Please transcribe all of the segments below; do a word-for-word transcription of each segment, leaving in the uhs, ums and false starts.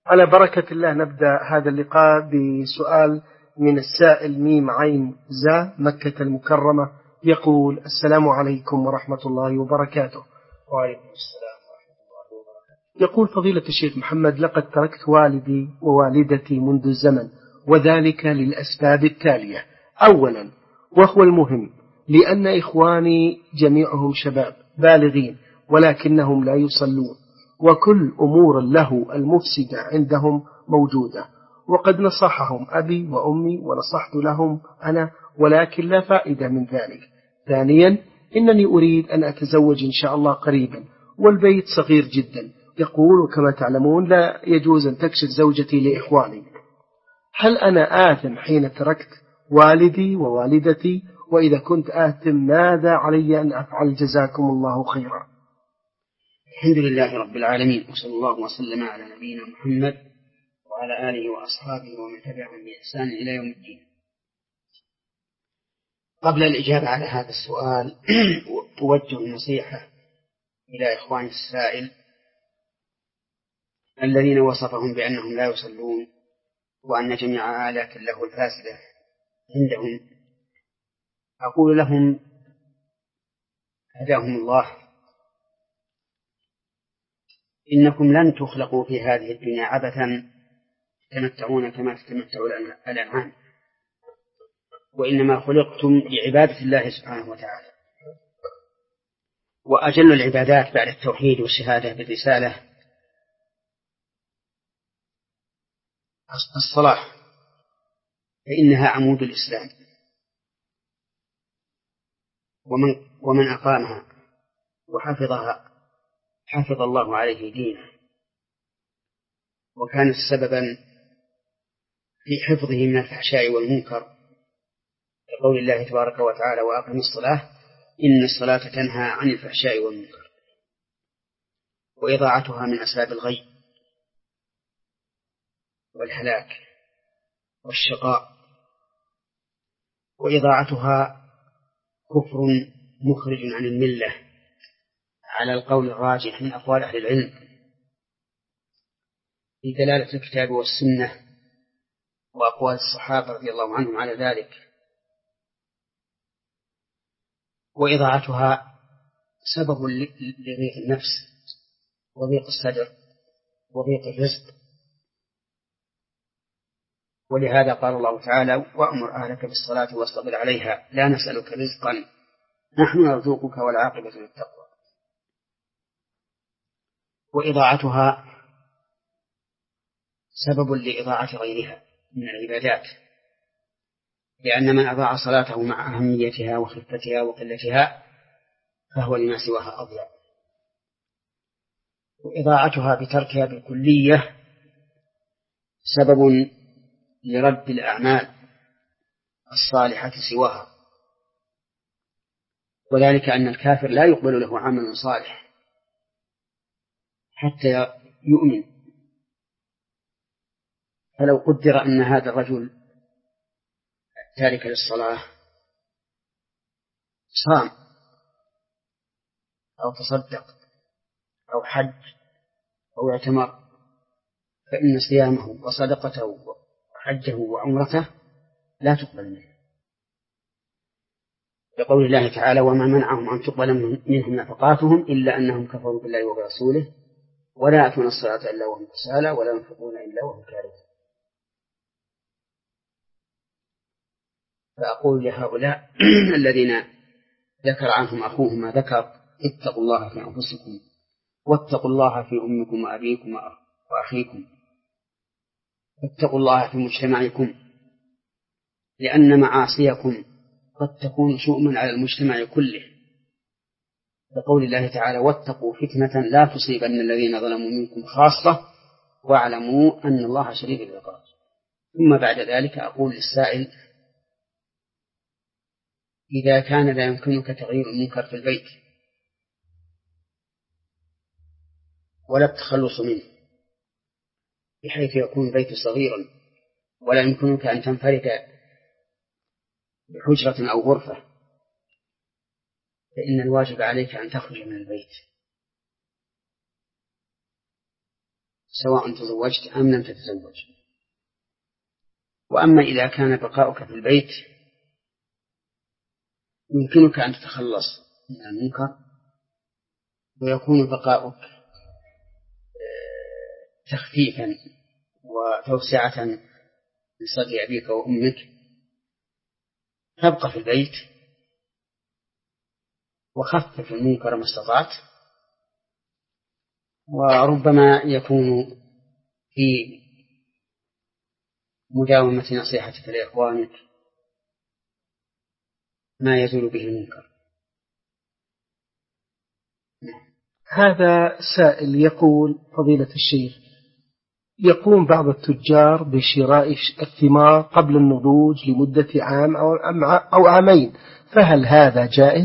على بركة الله نبدأ هذا اللقاء بسؤال من السائل ميم عين زا مكة المكرمة، يقول: السلام عليكم ورحمة الله وبركاته. وعليكم السلام ورحمة الله وبركاته. يقول: فضيلة الشيخ محمد، لقد تركت والدي ووالدتي منذ الزمن، وذلك للأسباب التالية: أولا، وهو المهم، لأن إخواني جميعهم شباب بالغين ولكنهم لا يصلون، وكل أمور له المفسدة عندهم موجودة، وقد نصحهم أبي وأمي ونصحت لهم أنا، ولكن لا فائدة من ذلك. ثانيا، إنني أريد أن أتزوج إن شاء الله قريبا، والبيت صغير جدا. يقول: وكما تعلمون لا يجوز أن تكشف زوجتي لإخواني. هل أنا آثم حين تركت والدي ووالدتي؟ وإذا كنت آثم ماذا علي أن أفعل؟ جزاكم الله خيرا. الحمد لله رب العالمين، وصلى الله وسلم على نبينا محمد وعلى آله وأصحابه ومن تبعهم بإحسان إلى يوم الدين. قبل الإجابة على هذا السؤال أوجه النصيحة إلى إخوان السائل الذين وصفهم بأنهم لا يصلون وأن جميع آلات له الفاسدة عندهم. أقول لهم: هداهم الله، إنكم لن تخلقوا في هذه الدنيا عبثا تتمتعون كما تتمتع الأنعام، وإنما خلقتم لعبادة الله سبحانه وتعالى. وأجل العبادات بعد التوحيد والشهادة بالرسالة الصلاة، فإنها عمود الإسلام، ومن, ومن أقامها وحفظها حفظ الله عليه دينه، وكانت سببا في حفظه من الفحشاء والمنكر، كقول الله تبارك وتعالى: وأقم الصلاة إن الصلاة تنهى عن الفحشاء والمنكر. وإضاعتها من أسباب الغي والهلاك والشقاء، وإضاعتها كفر مخرج عن الملة على القول الراجح من أقوال أهل العلم في دلالة الكتاب والسنة وأقوال الصحابة رضي الله عنهم على ذلك. وإضاعتها سبب لضيق النفس وضيق الصدر وضيق الرزق، ولهذا قال الله تعالى: وأمر أهلك بالصلاة واصطبر عليها لا نسألك رزقا نحن نرزقك والعاقبة للتقوى. وإضاعتها سبب لإضاعة غيرها من العبادات، لأن من أضاع صلاته مع أهميتها وخفتها وقلتها فهو لما سواها أضيع. وإضاعتها بتركها بالكلية سبب لرد الأعمال الصالحة سواها، وذلك أن الكافر لا يقبل له عمل صالح حتى يؤمن. فلو قدر أن هذا الرجل التارك للصلاة صام أو تصدق أو حج أو اعتمر، فإن صيامه وصدقته وحجه وعمرته لا تقبل منه، لقول الله تعالى: وما منعهم أن تقبل منهم نفقاتهم إلا أنهم كفروا بالله وبرسوله ولا يأتون الصلاة إلا وهم كسالى ولا ينفقون إلا وهم كارهون. فأقول لهؤلاء الذين ذكر عنهم أخوهم ما ذكر: اتقوا الله في أنفسكم واتقوا الله في أمكم وأبيكم وأخيكم، اتقوا الله في مجتمعكم، لأن معاصيكم قد تكون شؤما على المجتمع كله، لقول الله تعالى: واتقوا فتنة لا تصيبن الذين ظلموا منكم خاصة واعلموا أن الله شديد العقاب. ثم بعد ذلك أقول للسائل: إذا كان لا يمكنك تغيير المنكر في البيت ولا التخلص منه بحيث يكون البيت صغيرا ولا يمكنك أن تنفرد بحجرة أو غرفة، فإن الواجب عليك أن تخرج من البيت سواء تزوجت أم لم تتزوج. وأما إذا كان بقاؤك في البيت يمكنك أن تتخلص من المنكر ويكون بقاؤك تخفيفا وتوسعة لصدر أبيك وأمك، تبقى في البيت وخفف المنكر ما استطعت، وربما يكون في مداومة نصيحتك لإخوانك ما يزول به المنكر. هذا سائل يقول: فضيلة الشيخ، يقوم بعض التجار بشراء الثمار قبل النضوج لمدة عام أو عامين، فهل هذا جائز؟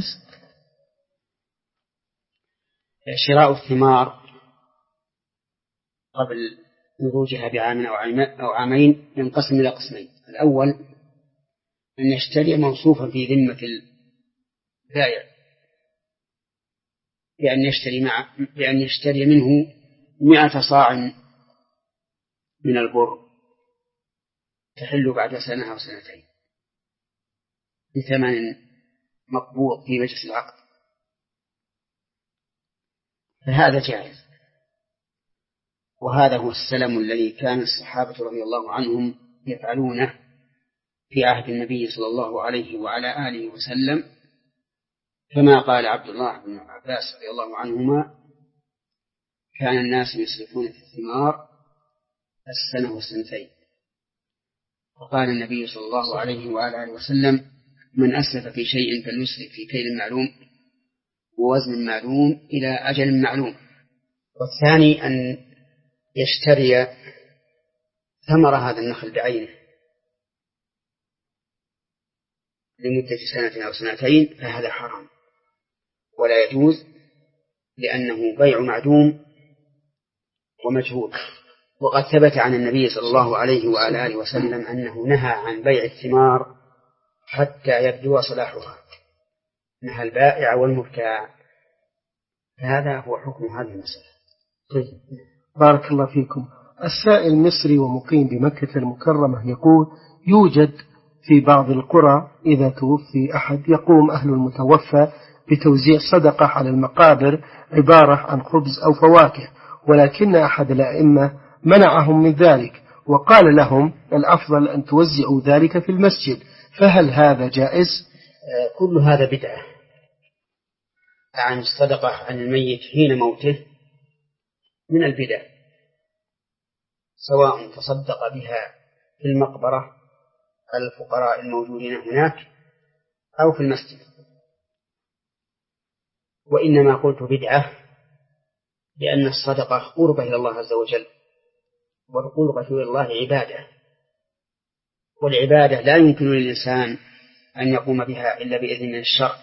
شراء الثمار قبل نضوجها بعام أو عامين ينقسم إلى قسمين: الأول أن يشتري موصوفا في ذمة البائع بأن يشتري مع بأن يشتري منه مئة صاع من البر تحل بعد سنة أو سنتين بثمن مقبوض في مجلس العقد، فهذا جائز. وهذا هو السلم الذي كان الصحابة رضي الله عنهم يفعلونه في عهد النبي صلى الله عليه وعلى آله وسلم، كما قال عبد الله بن عباس رضي الله عنهما: كان الناس يسلفون في الثمار السنة والسنتين. فقال النبي صلى الله عليه وعلى آله وسلم: من أسلف في شيء فليسلف في كيل معلوم ووزن معلوم إلى أجل معلوم. والثاني أن يشتري ثمر هذا النخل بعينه لمدة سنة أو سنتين، فهذا حرام ولا يجوز، لأنه بيع معدوم ومجهول. وقد ثبت عن النبي صلى الله عليه وعلى آله وسلم أنه نهى عن بيع الثمار حتى يبدو صلاحها، نهى البائع والمبتاع. هذا هو حكم هذه المسألة. طيب. بارك الله فيكم. السائل مصري ومقيم بمكة المكرمة يقول: يوجد في بعض القرى إذا توفي أحد يقوم أهل المتوفى بتوزيع صدقة على المقابر عبارة عن خبز أو فواكه، ولكن أحد الأئمة منعهم من ذلك وقال لهم: الأفضل أن توزعوا ذلك في المسجد، فهل هذا جائز؟ كل هذا بدعة. عن الصدقة عن الميت حين موته من البدع، سواء تصدق بها في المقبرة الفقراء الموجودين هناك أو في المسجد. وإنما قلت بدعة لأن الصدقة قربة إلى الله عز وجل، والقربة إلى الله عبادة، والعبادة لا يمكن للإنسان أن يقوم بها إلا بإذن من الشرع.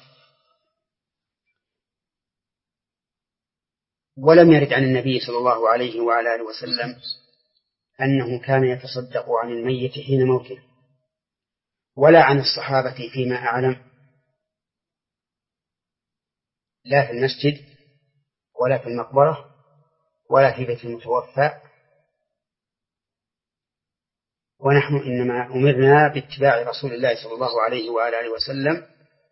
ولم يرد عن النبي صلى الله عليه وعلى آله وسلم أنه كان يتصدق عن الميت حين موته، ولا عن الصحابة فيما أعلم، لا في المسجد ولا في المقبرة ولا في بيت المتوفى. ونحن إنما أمرنا باتباع رسول الله صلى الله عليه وعلى آله وسلم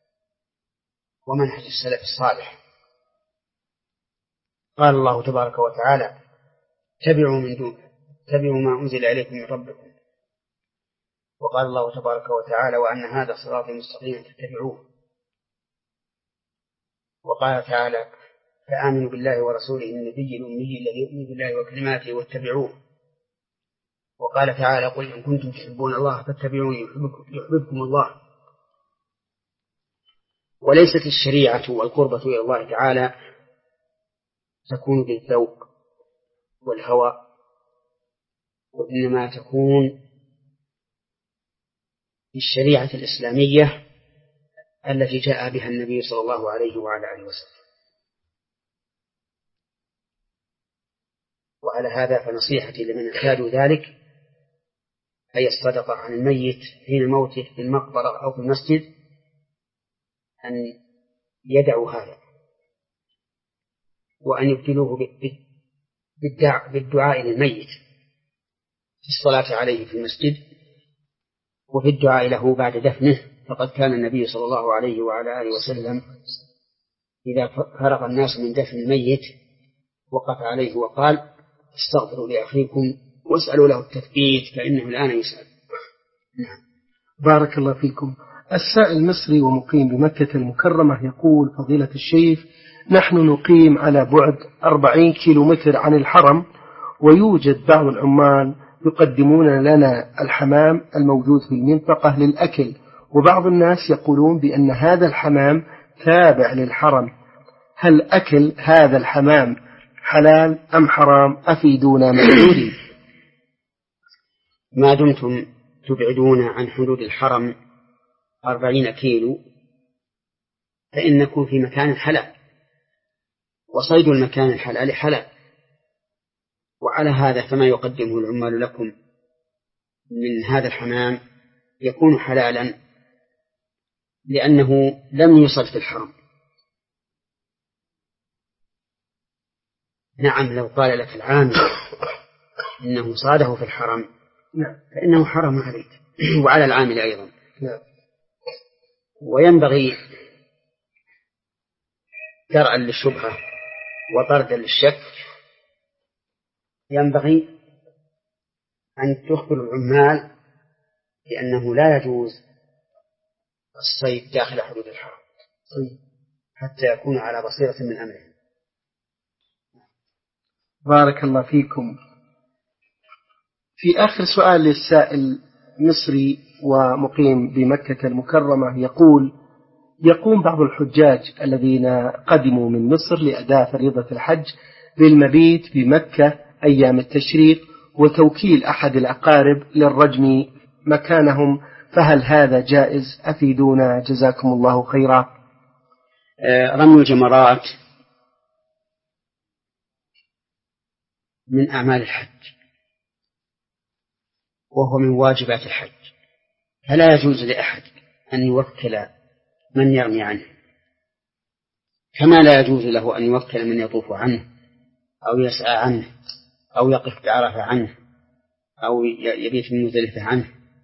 ومنهج السلف الصالح. قال الله تبارك وتعالى: اتبعوا من دون اتبعوا ما أنزل إليكم من ربكم. وقال الله تبارك وتعالى: وأن هذا صراطي مستقيما فاتبعوه. وقال تعالى: فآمنوا بالله ورسوله النبي الأمي الذي يؤمن بالله وكلماته واتبعوه. وقال تعالى: قل إن كنتم تحبون الله فاتبعوني يحببكم الله. وليست الشريعة والقربة إلى الله تعالى تكون بالذوق والهوى، وإنما تكون بالشريعة الإسلامية التي جاء بها النبي صلى الله عليه وعلى آله وسلم. وعلى هذا فنصيحتي لمن احتاجوا ذلك، أي الصدقة عن الميت حين موته في المقبرة أو في المسجد، أن يدعوا هذا وأن يبتلوه بالدعاء للميت في الصلاة عليه في المسجد وفي الدعاء له بعد دفنه. فقد كان النبي صلى الله عليه وعلى آله وسلم إذا فرغ الناس من دفن الميت وقف عليه وقال: استغفروا لأخيكم واسألوا له التثبيت فإنه الآن يسأل. نعم. بارك الله فيكم. السائل مصري ومقيم بمكة المكرمة يقول: فضيلة الشيخ، نحن نقيم على بعد أربعين كيلومتر عن الحرم، ويوجد بعض العمال يقدمون لنا الحمام الموجود في المنطقة للأكل، وبعض الناس يقولون بأن هذا الحمام تابع للحرم. هل أكل هذا الحمام حلال أم حرام؟ أفيدونا ما نريد. ما دمتم تبعدون عن حدود الحرم أربعين كيلو فإنكم في مكان حلال، وصيد المكان الحلال حلال، وعلى هذا فما يقدمه العمال لكم من هذا الحمام يكون حلالا لأنه لم يصد في الحرم. نعم، لو قال لك العامل إنه صاده في الحرم فإنه حرم عليك وعلى العامل أيضا. وينبغي درءا للشبهة وطردا للشك ينبغي أن تخبر العمال بأنه لا يجوز الصيد داخل حدود الحرم حتى يكون على بصيرة من أمره. بارك الله فيكم. في آخر سؤال للسائل مصري ومقيم بمكة المكرمة يقول: يقوم بعض الحجاج الذين قدموا من مصر لأداء فريضة الحج بالمبيت بمكة أيام التشريق وتوكيل أحد الأقارب للرجم مكانهم، فهل هذا جائز؟ أفيدونا جزاكم الله خيرا. رمي الجمرات من أعمال الحج وهو من واجبات الحج، فلا يجوز لأحد أن يوكل من يرمي عنه، كما لا يجوز له أن يوكل من يطوف عنه أو يسعى عنه أو يقف بعرفة عنه أو يبيت من مزدلفة عنه،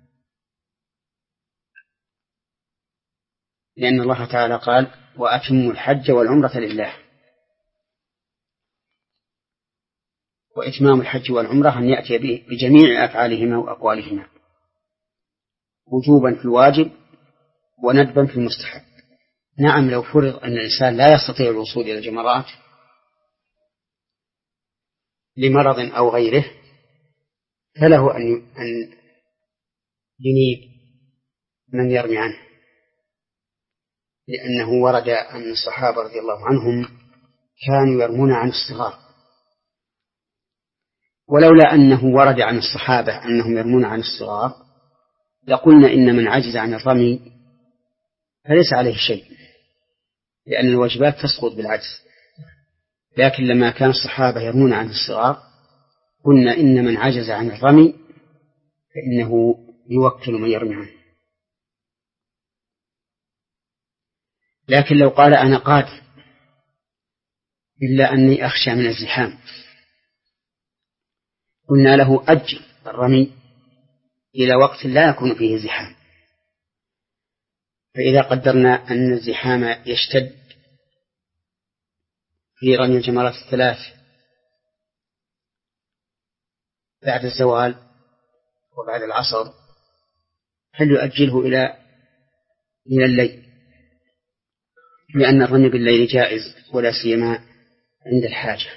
لأن الله تعالى قال: وأتموا الحج والعمرة لله. وإتمام الحج والعمرة أن يأتي بجميع أفعالهما وأقوالهما وجوبا في الواجب وندبا في المستحب. نعم، لو فرض أن الإنسان لا يستطيع الوصول إلى الجمرات لمرض أو غيره فله أن ينيب من يرمي عنه، لأنه ورد أن الصحابة رضي الله عنهم كانوا يرمون عن الصغار، ولولا أنه ورد عن الصحابة أنهم يرمون عن الصغار لقلنا إن من عجز عن الرمي فليس عليه شيء، لأن الواجبات تسقط بالعجز. لكن لما كان الصحابة يرمون عن الصغار قلنا إن من عجز عن الرمي فإنه يوكل من يرمي عنه. لكن لو قال: أنا قادر إلا أني أخشى من الزحام، قلنا له: أجل الرمي إلى وقت لا يكون فيه زحام. فإذا قدرنا أن الزحام يشتد في رمي الجمرات الثلاث بعد الزوال وبعد العصر هل يؤجله إلى إلى الليل، لأن الرمي بالليل جائز ولا سيما عند الحاجة.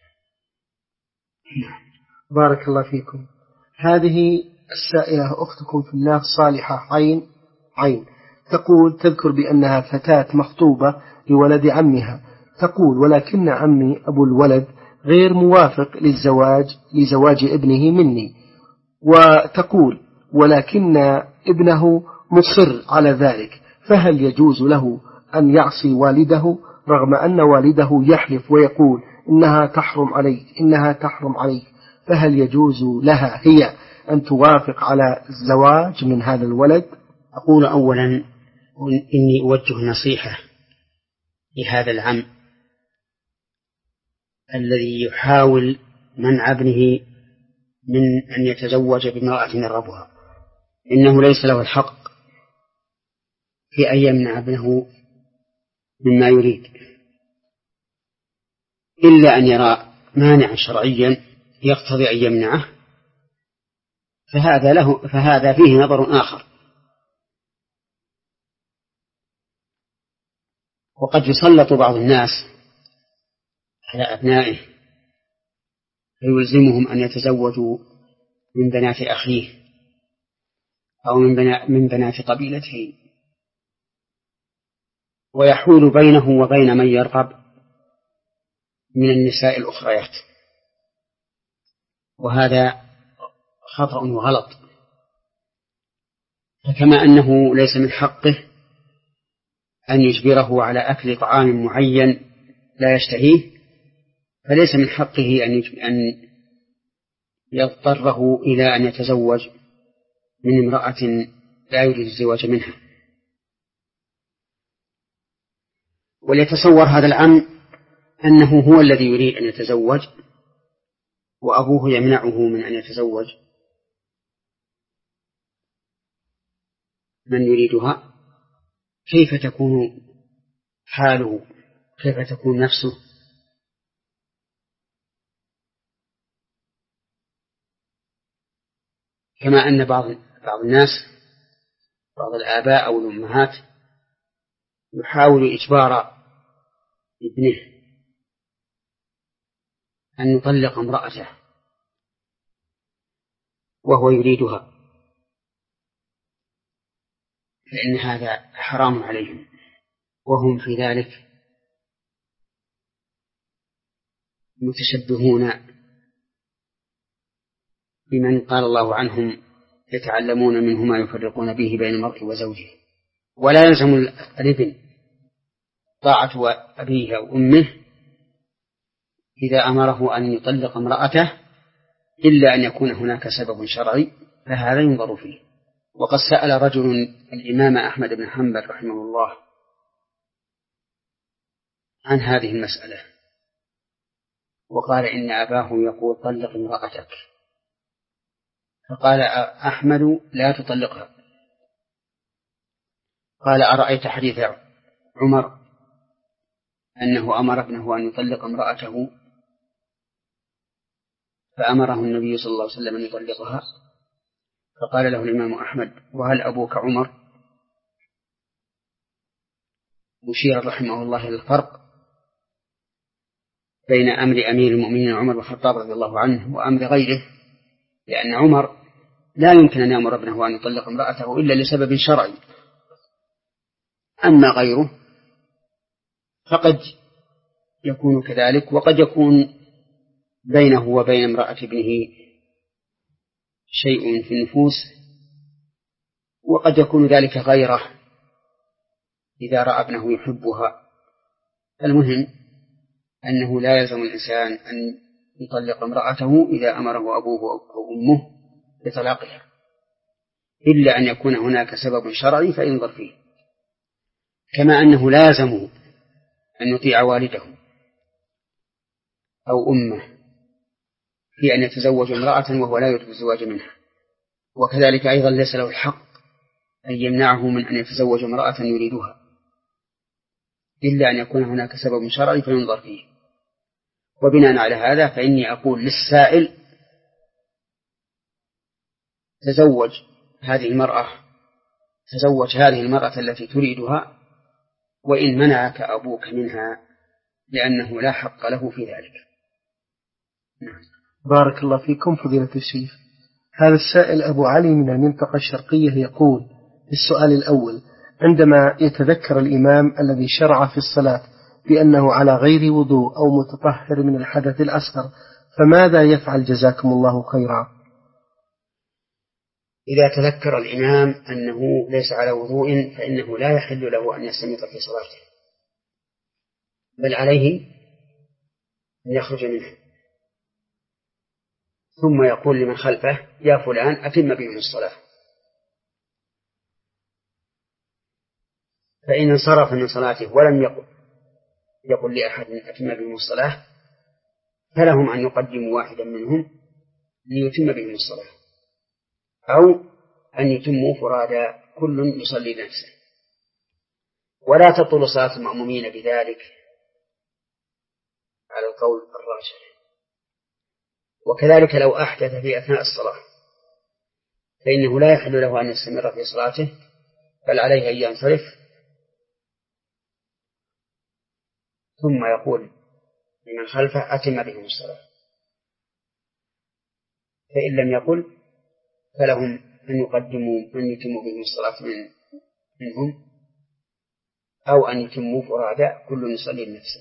بارك الله فيكم. هذه السائلة أختكم في الله صالحة عين عين تقول: تذكر بأنها فتاة مخطوبة لولد عمها، تقول: ولكن عمي أبو الولد غير موافق للزواج لزواج ابنه مني، وتقول: ولكن ابنه مصر على ذلك، فهل يجوز له أن يعصي والده رغم أن والده يحلف ويقول إنها تحرم عليه إنها تحرم عليه فهل يجوز لها هي أن توافق على الزواج من هذا الولد؟ أقول أولا إني أوجه نصيحة لهذا العم الذي يحاول منع ابنه من أن يتزوج بامرأة يرغبها، إنه ليس له الحق في أن يمنع ابنه مما يريد إلا أن يرى مانعا شرعيا يقتضي أن يمنعه، فهذا له فهذا فيه نظر آخر. وقد يسلط بعض الناس على أبنائه فيلزمهم أن يتزوجوا من بنات أخيه أو من بنا من بنات قبيلته، ويحول بينه وبين من يرغب من النساء الأخريات، وهذا خطأ وغلط. فكما أنه ليس من حقه أن يجبره على أكل طعام معين لا يشتهيه، فليس من حقه أن يضطره إلى أن يتزوج من امرأة لا يريد الزواج منها. وليتصور هذا العم أنه هو الذي يريد أن يتزوج وأبوه يمنعه من أن يتزوج من يريدها، كيف تكون حاله؟ كيف تكون نفسه؟ كما أن بعض بعض الناس، بعض الآباء أو الأمهات، يحاول إجبار ابنه أن يطلق امرأته وهو يريدها، فإن هذا حرام عليهم، وهم في ذلك متشبهون بمن قال الله عنهم يتعلمون منه ما يفرقون به بين المرء وزوجه. ولا يلزم الابن طاعة أبيه أو أمه إذا أمره أن يطلق امرأته إلا أن يكون هناك سبب شرعي، فهذا ينظر فيه. وقد سأل رجل الإمام أحمد بن حنبل رحمه الله عن هذه المسألة، وقال إن أباه يقول طلق امرأتك، فقال أحمد لا تطلقها. قال أرأيت حديث عمر أنه أمر ابنه أن يطلق امرأته فأمره النبي صلى الله عليه وسلم أن يطلقها؟ فقال له الإمام أحمد وهل أبوك عمر؟ مشير رحمه الله إلى الفرق بين أمر أمير المؤمنين عمر بن الخطاب رضي الله عنه وأمر غيره، لأن عمر لا يمكن أن يأمر ابنه أن يطلق امرأته إلا لسبب شرعي، أما غيره فقد يكون كذلك، وقد يكون بينه وبين امرأة ابنه شيء في النفوس، وقد يكون ذلك غيره إذا رأى ابنه يحبها. المهم أنه لا يلزم الإنسان أن يطلق امرأته إذا أمره أبوه أو أمه بطلاقها، إلا أن يكون هناك سبب شرعي فينظر فيه. كما أنه لازم أن يطيع والده أو أمه في أن يتزوج امرأة وهو لا يريد الزواج منها، وكذلك أيضا ليس له الحق أن يمنعه من أن يتزوج امرأة يريدها إلا أن يكون هناك سبب شرعي فينظر فيه. وبناء على هذا فإني أقول للسائل تزوج هذه المرأة تزوج هذه المرأة التي تريدها وإن منعك أبوك منها، لأنه لا حق له في ذلك. بارك الله فيكم فضيلة الشيخ. هذا السائل أبو علي من المنطقة الشرقية يقول في السؤال الأول: عندما يتذكر الإمام الذي شرع في الصلاة بأنه على غير وضوء أو متطهر من الحدث الأصغر فماذا يفعل جزاكم الله خيرا؟ إذا تذكر الإمام أنه ليس على وضوء فإنه لا يحل له أن يستمر في صلاته، بل عليه أن يخرج منه، ثم يقول لمن خلفه يا فلان أتم بهم الصلاة. فإن انصرف من صلاته ولم يقل يقول لأحد أتم بهم الصلاة فلهم أن يقدموا واحدا منهم ليتم بهم الصلاة، أو أن يتموا فرادا كل يصلي نفسه، ولا تطول صلاة المأمومين بذلك على القول الراجح. وكذلك لو أحدث في أثناء الصلاة فإنه لا يحل له أن يستمر في صلاته، بل عليه أن ينصرف ثم يقول لمن خلفه أتم بهم الصلاة، فإن لم يقل فلهم أن يقدموا أن يتموا بهم الصلاة من منهم، أو أن يتموا فرادا كل يصلي لنفسه.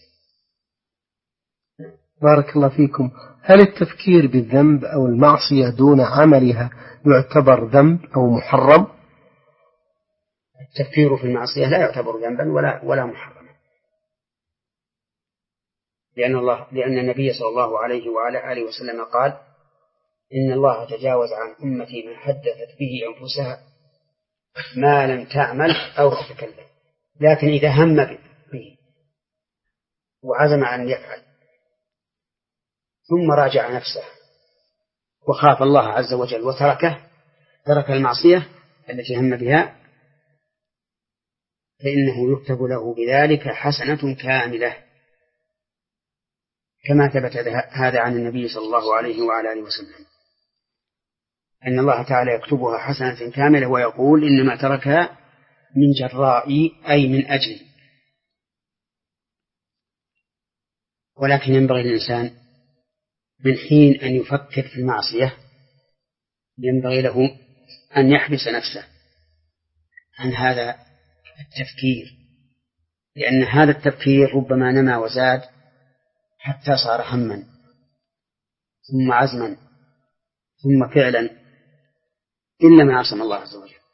بارك الله فيكم. هل التفكير بالذنب أو المعصية دون عملها يعتبر ذنب أو محرم؟ التفكير في المعصية لا يعتبر ذنبا ولا ولا محرما، لأن الله لأن النبي صلى الله عليه وعلى آله وسلم قال: إن الله تجاوز عن أمتي ما حدثت به أنفسها ما لم تعمل أو تتكلم، لكن إذا هم به وعزم أن يفعل ثم راجع نفسه وخاف الله عز وجل وتركه ترك المعصية التي هم بها، فإنه يكتب له بذلك حسنة كاملة، كما ثبت هذا عن النبي صلى الله عليه وعلى آله وسلم أن الله تعالى يكتبها حسنة كاملة ويقول: إنما تركها من جرائي، أي من أجلي. ولكن ينبغي للإنسان من حين أن يفكر في المعصية ينبغي له أن يحبس نفسه عن هذا التفكير، لأن هذا التفكير ربما نما وزاد حتى صار هما ثم عزما ثم فعلا، إلا ما عصم الله عز وجل.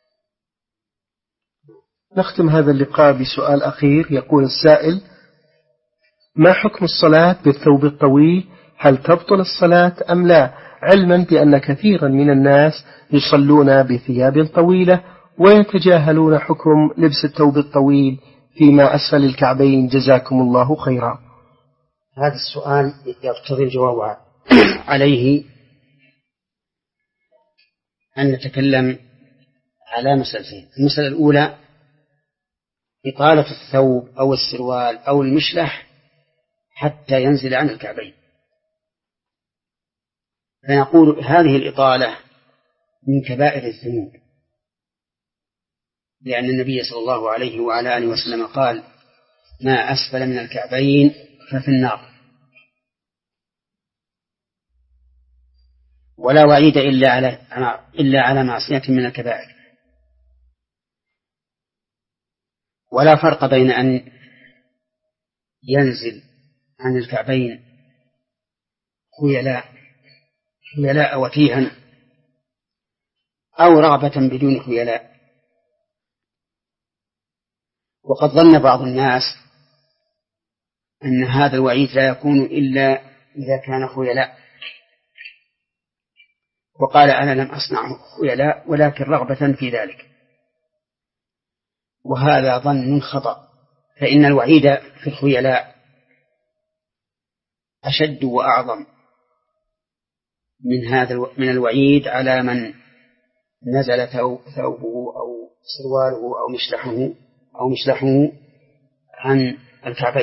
نختم هذا اللقاء بسؤال أخير. يقول السائل: ما حكم الصلاة بالثوب الطويل؟ هل تبطل الصلاة أم لا؟ علما بأن كثيرا من الناس يصلون بثياب طويلة ويتجاهلون حكم لبس الثوب الطويل فيما أسفل الكعبين، جزاكم الله خيرا. هذا السؤال يقتضي الجواب عليه أن نتكلم على مسألتين. المسألة الأولى: إطالة الثوب أو السروال أو المشلح حتى ينزل عن الكعبين، فنقول هذه الإطالة من كبائر الذنوب، لأن النبي صلى الله عليه وعلى آله وسلم قال: ما أسفل من الكعبين ففي النار. ولا وعيد إلا على إلا على معصية من الكبائر، ولا فرق بين أن ينزل عن الكعبين خيلاء خيلاء وتيها أو رغبة بدون خيلاء. وقد ظن بعض الناس أن هذا الوعيد لا يكون إلا إذا كان خيلاء، وقال: أنا لم أصنع خيلاء ولكن رغبة في ذلك، وهذا ظن خطأ، فإن الوعيد في الخيلاء أشد وأعظم من هذا من الوعيد على من نزل ثوبه أو سرواله أو مشلحه أو مشلحه عن الكعبين،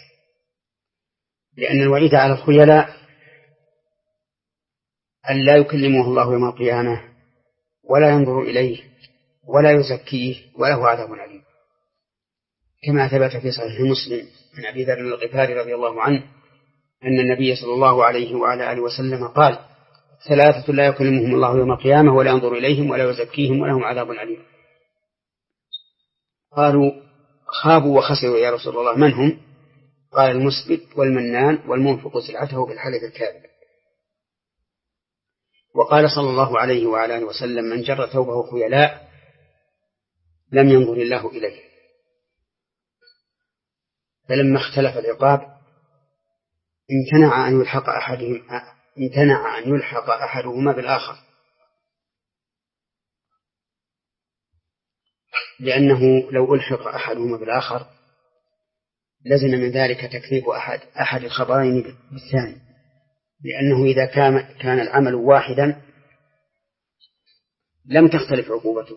لأن الوعيد على الخيلاء أن لا يكلمه الله يوم القيامة ولا ينظر إليه ولا يزكيه وله عذاب أليم، كما ثبت في صحيح مسلم عن أبي ذر الغفاري رضي الله عنه أن النبي صلى الله عليه وعلى آله وسلم قال: ثلاثة لا يكلمهم الله يوم القيامة ولا ينظر إليهم ولا يزكيهم ولهم عذاب أليم. قالوا: خابوا وخسروا يا رسول الله، من هم؟ قال: المسبت والمنان والمنفق سلعته بالحلف الكاذب. وقال صلى الله عليه وعلى آله وسلم: من جر ثوبه خيلاء لم ينظر الله إليه. فلما اختلف العقاب امتنع أن يلحق أحدهم امتنع أن يلحق أحدهما بالآخر، لأنه لو ألحق أحدهما بالآخر لزم من ذلك تكذيب أحد أحد الخبرين بالثاني، لأنه إذا كان كان العمل واحدا لم تختلف عقوبته.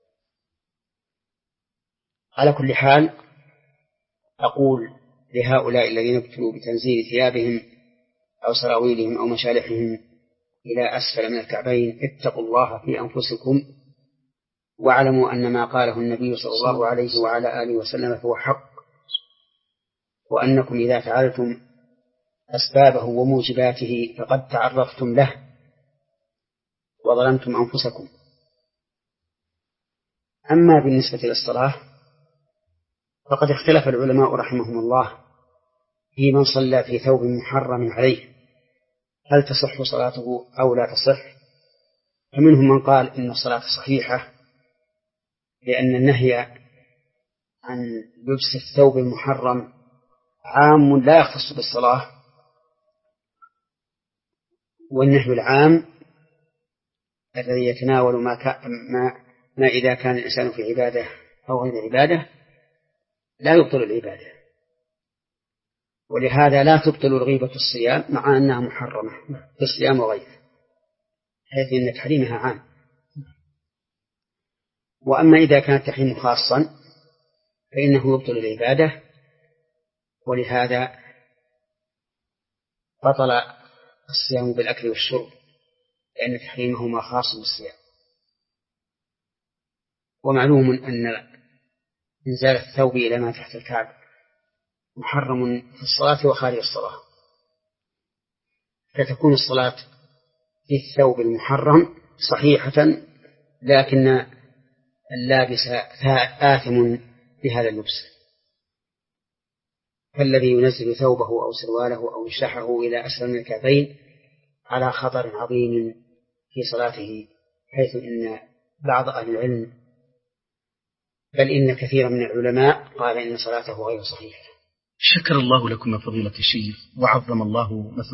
على كل حال أقول لهؤلاء الذين ابتلوا بتنزيل ثيابهم أو سراويلهم أو مشالحهم إلى أسفل من الكعبين اتقوا الله في أنفسكم واعلموا أن ما قاله النبي صلى الله عليه وعلى آله وسلم فهو حق، وأنكم إذا فعلتم أسبابه وموجباته فقد تعرضتم له وظلمتم أنفسكم. أما بالنسبة للصلاة فقد اختلف العلماء رحمهم الله في من صلى في ثوب محرم عليه هل تصح صلاته أو لا تصح. فمنهم من قال إن الصلاة صحيحة لأن النهي عن لبس الثوب المحرم عام لا يختص بالصلاة، والنهي العام الذي يتناول ما, ما, ما إذا كان الإنسان في عبادة أو غير عبادة لا يبطل العبادة، ولهذا لا تبطل الغيبة الصيام مع أنها محرمة في الصيام وغيره، حيث أن تحريمها عام. وأما إذا كان التحريم خاصا فإنه يبطل العبادة، ولهذا بطل الصيام بالأكل والشرب لأن تحريمهما خاص بالصيام. ومعلوم أن إنزال الثوب إلى ما تحت الكعب محرم في الصلاة وخارج الصلاة، فتكون الصلاة في الثوب المحرم صحيحة، لكن اللابس آثم بهذا اللبس. فالذي ينزل ثوبه أو سرواله أو يشلحه إلى أسفل من الكعبين على خطر عظيم في صلاته، حيث إن بعض أهل العلم بل إن كثيرا من العلماء قال إن صلاته غير صحيحة. شكر الله لكم فضيلة الشيخ وعظم الله مثوبة.